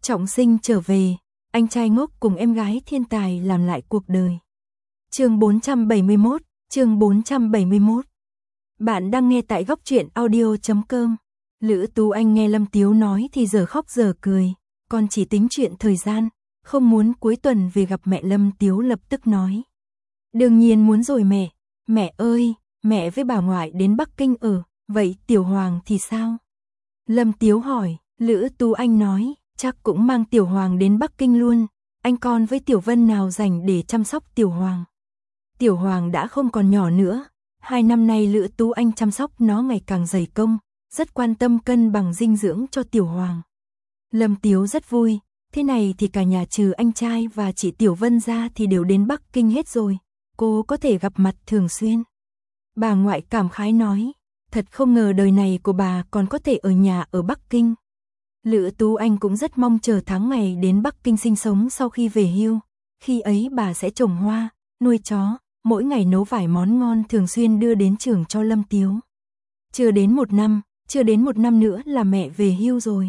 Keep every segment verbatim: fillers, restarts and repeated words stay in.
Trọng sinh trở về, anh trai ngốc cùng em gái thiên tài làm lại cuộc đời. Chương bốn trăm bảy mươi mốt, chương bốn trăm bảy mươi mốt. Bạn đang nghe tại góc truyện audio chấm com. Lữ Tú Anh nghe Lâm Tiếu nói thì giờ khóc giờ cười, con chỉ tính chuyện thời gian, không muốn cuối tuần về gặp mẹ. Lâm Tiếu lập tức nói. Đương nhiên muốn rồi mẹ, mẹ ơi, mẹ với bà ngoại đến Bắc Kinh ở, vậy Tiểu Hoàng thì sao? Lâm Tiếu hỏi, Lữ Tú Anh nói, chắc cũng mang Tiểu Hoàng đến Bắc Kinh luôn, anh con với Tiểu Vân nào dành để chăm sóc Tiểu Hoàng. Tiểu Hoàng đã không còn nhỏ nữa, hai năm nay Lữ Tú Anh chăm sóc nó ngày càng dày công, rất quan tâm cân bằng dinh dưỡng cho Tiểu Hoàng. Lâm Tiếu rất vui, thế này thì cả nhà trừ anh trai và chị Tiểu Vân ra thì đều đến Bắc Kinh hết rồi, cô có thể gặp mặt thường xuyên. Bà ngoại cảm khái nói, thật không ngờ đời này của bà còn có thể ở nhà ở Bắc Kinh. Lữ Tú Anh cũng rất mong chờ tháng ngày đến Bắc Kinh sinh sống sau khi về hưu, khi ấy bà sẽ trồng hoa, nuôi chó, mỗi ngày nấu vài món ngon thường xuyên đưa đến trường cho Lâm Tiếu. Chưa đến một năm, chưa đến một năm nữa là mẹ về hưu rồi.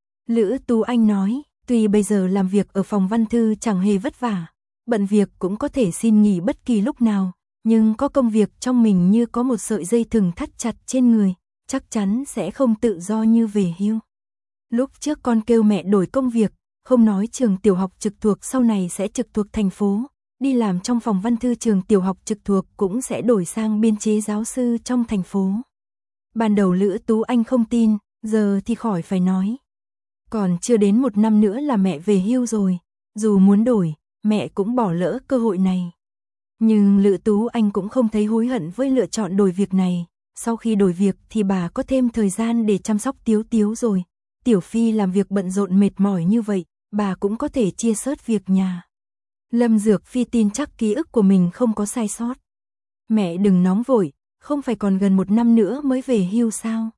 Lữ Tú Anh nói, tuy bây giờ làm việc ở phòng văn thư chẳng hề vất vả, bận việc cũng có thể xin nghỉ bất kỳ lúc nào, nhưng có công việc trong mình như có một sợi dây thừng thắt chặt trên người, chắc chắn sẽ không tự do như về hưu. Lúc trước con kêu mẹ đổi công việc, không nói trường tiểu học trực thuộc sau này sẽ trực thuộc thành phố, đi làm trong phòng văn thư trường tiểu học trực thuộc cũng sẽ đổi sang biên chế giáo sư trong thành phố. Ban đầu Lữ Tú Anh không tin, giờ thì khỏi phải nói. Còn chưa đến một năm nữa là mẹ về hưu rồi, dù muốn đổi, mẹ cũng bỏ lỡ cơ hội này. Nhưng Lữ Tú Anh cũng không thấy hối hận với lựa chọn đổi việc này, sau khi đổi việc thì bà có thêm thời gian để chăm sóc Tiếu Tiếu rồi. Tiểu Phi làm việc bận rộn mệt mỏi như vậy, bà cũng có thể chia sớt việc nhà. Lâm Dược Phi tin chắc ký ức của mình không có sai sót. Mẹ đừng nóng vội, không phải còn gần một năm nữa mới về hưu sao?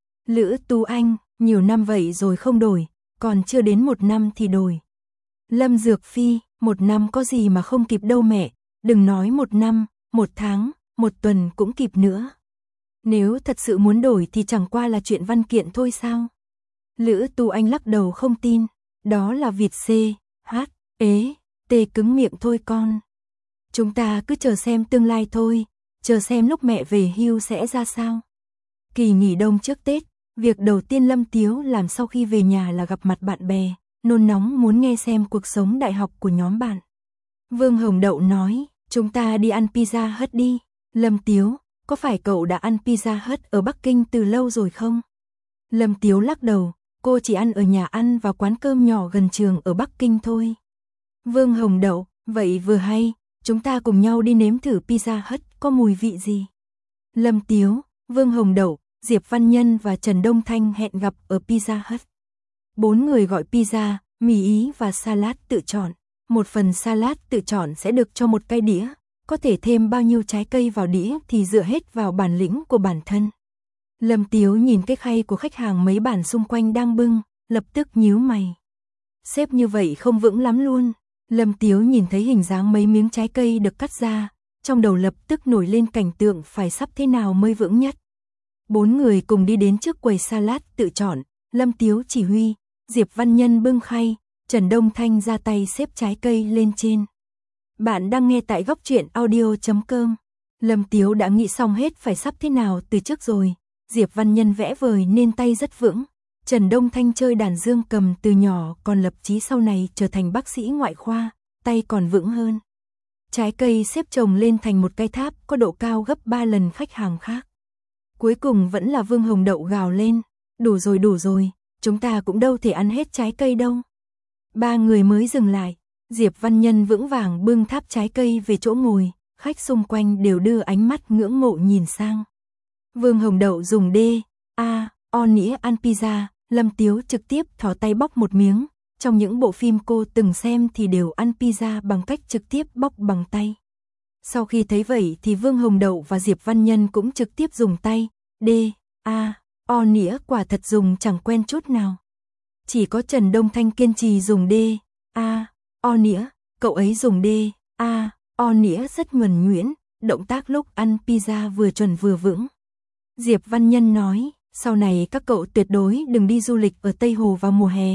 Lữ Tú Anh, nhiều năm vậy rồi không đổi, còn chưa đến một năm thì đổi. Lâm Dược Phi, một năm có gì mà không kịp đâu mẹ, đừng nói một năm, một tháng, một tuần cũng kịp nữa. Nếu thật sự muốn đổi thì chẳng qua là chuyện văn kiện thôi sao? Lữ Tú Anh lắc đầu không tin, đó là vịt C, H, ế, T cứng miệng thôi con. Chúng ta cứ chờ xem tương lai thôi, chờ xem lúc mẹ về hưu sẽ ra sao. Kỳ nghỉ đông trước Tết, việc đầu tiên Lâm Tiếu làm sau khi về nhà là gặp mặt bạn bè, nôn nóng muốn nghe xem cuộc sống đại học của nhóm bạn. Vương Hồng Đậu nói, chúng ta đi ăn Pizza Hut đi. Lâm Tiếu, có phải cậu đã ăn Pizza Hut ở Bắc Kinh từ lâu rồi không? Lâm Tiếu lắc đầu, cô chỉ ăn ở nhà ăn và quán cơm nhỏ gần trường ở Bắc Kinh thôi. Vương Hồng Đậu, vậy vừa hay, chúng ta cùng nhau đi nếm thử Pizza Hut có mùi vị gì. Lâm Tiếu, Vương Hồng Đậu, Diệp Văn Nhân và Trần Đông Thanh hẹn gặp ở Pizza Hut. Bốn người gọi pizza, mì Ý và salad tự chọn. Một phần salad tự chọn sẽ được cho một cái đĩa, có thể thêm bao nhiêu trái cây vào đĩa thì dựa hết vào bản lĩnh của bản thân. Lâm Tiếu nhìn cái khay của khách hàng mấy bàn xung quanh đang bưng, lập tức nhíu mày. Xếp như vậy không vững lắm luôn. Lâm Tiếu nhìn thấy hình dáng mấy miếng trái cây được cắt ra, trong đầu lập tức nổi lên cảnh tượng phải sắp thế nào mới vững nhất. Bốn người cùng đi đến trước quầy salad tự chọn, Lâm Tiếu chỉ huy, Diệp Văn Nhân bưng khay, Trần Đông Thanh ra tay xếp trái cây lên trên. Bạn đang nghe tại góc truyện audio chấm com. Lâm Tiếu đã nghĩ xong hết phải sắp thế nào từ trước rồi. Diệp Văn Nhân vẽ vời nên tay rất vững. Trần Đông Thanh chơi đàn dương cầm từ nhỏ còn lập chí sau này trở thành bác sĩ ngoại khoa, tay còn vững hơn. Trái cây xếp chồng lên thành một cái tháp có độ cao gấp ba lần khách hàng khác. Cuối cùng vẫn là Vương Hồng Đậu gào lên, đủ rồi đủ rồi, chúng ta cũng đâu thể ăn hết trái cây đâu. Ba người mới dừng lại, Diệp Văn Nhân vững vàng bưng tháp trái cây về chỗ ngồi, khách xung quanh đều đưa ánh mắt ngưỡng mộ nhìn sang. Vương Hồng Đậu dùng D, A, O nĩa ăn pizza, Lâm Tiếu trực tiếp thò tay bóc một miếng, trong những bộ phim cô từng xem thì đều ăn pizza bằng cách trực tiếp bóc bằng tay. Sau khi thấy vậy thì Vương Hồng Đậu và Diệp Văn Nhân cũng trực tiếp dùng tay, D, A, O nĩa quả thật dùng chẳng quen chút nào. Chỉ có Trần Đông Thanh kiên trì dùng D, A, O nĩa, cậu ấy dùng D, A, O nĩa rất nhuần nhuyễn, động tác lúc ăn pizza vừa chuẩn vừa vững. Diệp Văn Nhân nói, sau này các cậu tuyệt đối đừng đi du lịch ở Tây Hồ vào mùa hè,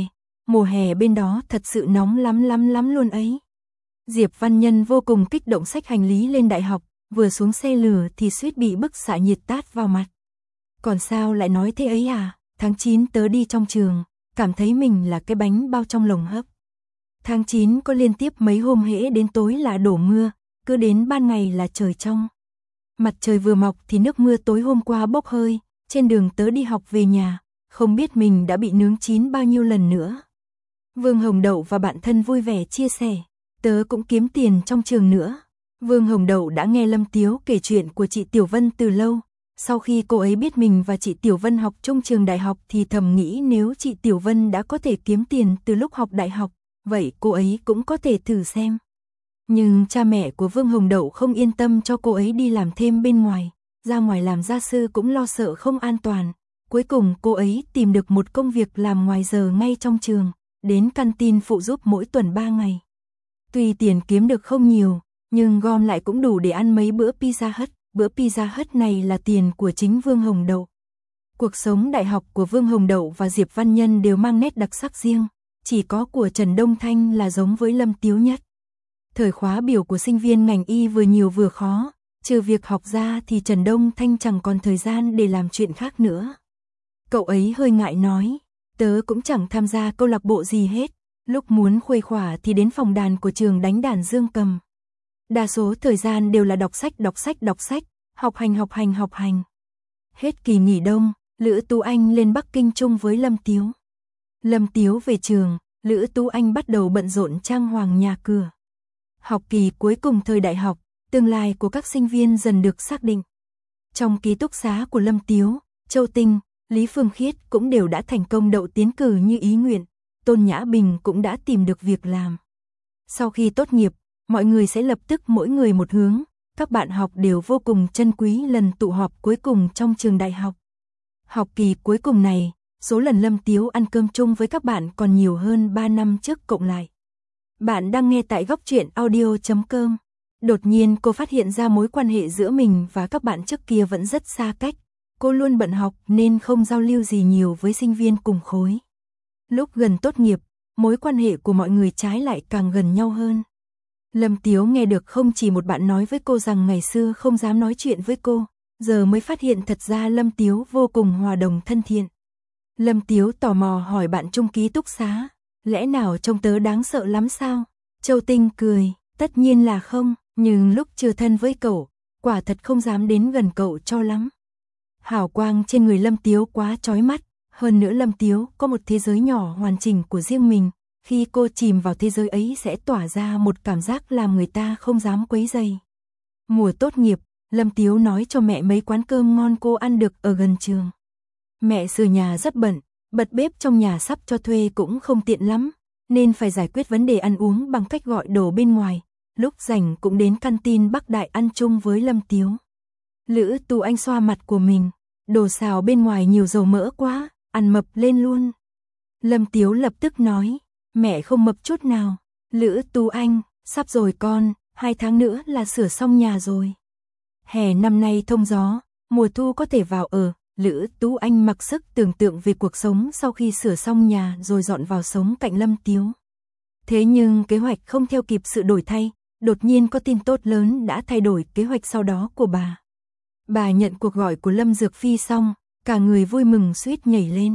mùa hè bên đó thật sự nóng lắm lắm lắm luôn ấy. Diệp Văn Nhân vô cùng kích động xách hành lý lên đại học, vừa xuống xe lửa thì suýt bị bức xạ nhiệt tát vào mặt. Còn sao lại nói thế ấy à, tháng chín tớ đi trong trường, cảm thấy mình là cái bánh bao trong lồng hấp. Tháng chín có liên tiếp mấy hôm hễ đến tối là đổ mưa, cứ đến ban ngày là trời trong. Mặt trời vừa mọc thì nước mưa tối hôm qua bốc hơi, trên đường tớ đi học về nhà, không biết mình đã bị nướng chín bao nhiêu lần nữa. Vương Hồng Đậu và bạn thân vui vẻ chia sẻ, tớ cũng kiếm tiền trong trường nữa. Vương Hồng Đậu đã nghe Lâm Tiếu kể chuyện của chị Tiểu Vân từ lâu. Sau khi cô ấy biết mình và chị Tiểu Vân học chung trường đại học thì thầm nghĩ nếu chị Tiểu Vân đã có thể kiếm tiền từ lúc học đại học, vậy cô ấy cũng có thể thử xem. Nhưng cha mẹ của Vương Hồng Đậu không yên tâm cho cô ấy đi làm thêm bên ngoài, ra ngoài làm gia sư cũng lo sợ không an toàn. Cuối cùng cô ấy tìm được một công việc làm ngoài giờ ngay trong trường, đến canteen phụ giúp mỗi tuần ba ngày. Tuy tiền kiếm được không nhiều, nhưng gom lại cũng đủ để ăn mấy bữa Pizza Hut. Bữa Pizza Hut này là tiền của chính Vương Hồng Đậu. Cuộc sống đại học của Vương Hồng Đậu và Diệp Văn Nhân đều mang nét đặc sắc riêng, chỉ có của Trần Đông Thanh là giống với Lâm Tiếu nhất. Thời khóa biểu của sinh viên ngành y vừa nhiều vừa khó, trừ việc học ra thì Trần Đông Thanh chẳng còn thời gian để làm chuyện khác nữa. Cậu ấy hơi ngại nói, tớ cũng chẳng tham gia câu lạc bộ gì hết, lúc muốn khuây khỏa thì đến phòng đàn của trường đánh đàn dương cầm. Đa số thời gian đều là đọc sách đọc sách đọc sách, học hành học hành học hành. Hết kỳ nghỉ đông, Lữ Tú Anh lên Bắc Kinh chung với Lâm Tiếu. Lâm Tiếu về trường, Lữ Tú Anh bắt đầu bận rộn trang hoàng nhà cửa. Học kỳ cuối cùng thời đại học, tương lai của các sinh viên dần được xác định. Trong ký túc xá của Lâm Tiếu, Châu Tinh, Lý Phương Khiết cũng đều đã thành công đậu tiến cử như ý nguyện, Tôn Nhã Bình cũng đã tìm được việc làm. Sau khi tốt nghiệp, mọi người sẽ lập tức mỗi người một hướng, các bạn học đều vô cùng trân quý lần tụ họp cuối cùng trong trường đại học. Học kỳ cuối cùng này, số lần Lâm Tiếu ăn cơm chung với các bạn còn nhiều hơn ba năm trước cộng lại. Bạn đang nghe tại góc truyện audio chấm com. Đột nhiên cô phát hiện ra mối quan hệ giữa mình và các bạn trước kia vẫn rất xa cách. Cô luôn bận học nên không giao lưu gì nhiều với sinh viên cùng khối. Lúc gần tốt nghiệp, mối quan hệ của mọi người trái lại càng gần nhau hơn. Lâm Tiếu nghe được không chỉ một bạn nói với cô rằng ngày xưa không dám nói chuyện với cô, giờ mới phát hiện thật ra Lâm Tiếu vô cùng hòa đồng thân thiện. Lâm Tiếu tò mò hỏi bạn chung ký túc xá, lẽ nào trông tớ đáng sợ lắm sao? Châu Tinh cười, tất nhiên là không, nhưng lúc chưa thân với cậu, quả thật không dám đến gần cậu cho lắm. Hào quang trên người Lâm Tiếu quá chói mắt, hơn nữa Lâm Tiếu có một thế giới nhỏ hoàn chỉnh của riêng mình. Khi cô chìm vào thế giới ấy sẽ tỏa ra một cảm giác làm người ta không dám quấy rầy. Mùa tốt nghiệp, Lâm Tiếu nói cho mẹ mấy quán cơm ngon cô ăn được ở gần trường. Mẹ sửa nhà rất bận, bật bếp trong nhà sắp cho thuê cũng không tiện lắm, nên phải giải quyết vấn đề ăn uống bằng cách gọi đồ bên ngoài. Lúc rảnh cũng đến canteen Bắc Đại ăn chung với Lâm Tiếu. Lữ Tú Anh xoa mặt của mình, đồ xào bên ngoài nhiều dầu mỡ quá, ăn mập lên luôn. Lâm Tiếu lập tức nói, mẹ không mập chút nào. Lữ Tú Anh, sắp rồi con, hai tháng nữa là sửa xong nhà rồi. Hè năm nay thông gió, mùa thu có thể vào ở. Lữ Tú Anh mặc sức tưởng tượng về cuộc sống sau khi sửa xong nhà rồi dọn vào sống cạnh Lâm Tiếu. Thế nhưng kế hoạch không theo kịp sự đổi thay, đột nhiên có tin tốt lớn đã thay đổi kế hoạch sau đó của bà. Bà nhận cuộc gọi của Lâm Dược Phi xong, cả người vui mừng suýt nhảy lên.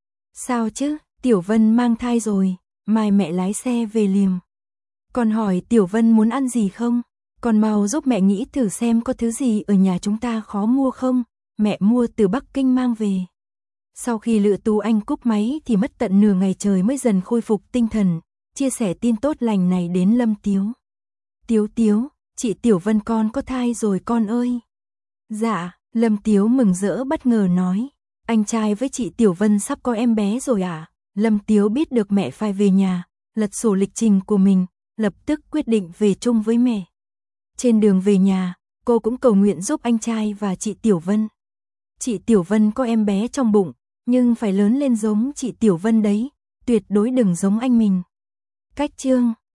Sao chứ, Tiểu Vân mang thai rồi, mai mẹ lái xe về liền. Con hỏi Tiểu Vân muốn ăn gì không? Con mau giúp mẹ nghĩ thử xem có thứ gì ở nhà chúng ta khó mua không? Mẹ mua từ Bắc Kinh mang về. Sau khi Lữ Tú Anh cúp máy thì mất tận nửa ngày trời mới dần khôi phục tinh thần, chia sẻ tin tốt lành này đến Lâm Tiếu. Tiếu Tiếu, chị Tiểu Vân con có thai rồi con ơi. Dạ, Lâm Tiếu mừng rỡ bất ngờ nói, anh trai với chị Tiểu Vân sắp có em bé rồi à? Lâm Tiếu biết được mẹ phải về nhà, lật sổ lịch trình của mình, lập tức quyết định về chung với mẹ. Trên đường về nhà, cô cũng cầu nguyện giúp anh trai và chị Tiểu Vân. Chị Tiểu Vân có em bé trong bụng, nhưng phải lớn lên giống chị Tiểu Vân đấy, tuyệt đối đừng giống anh mình. Cách chương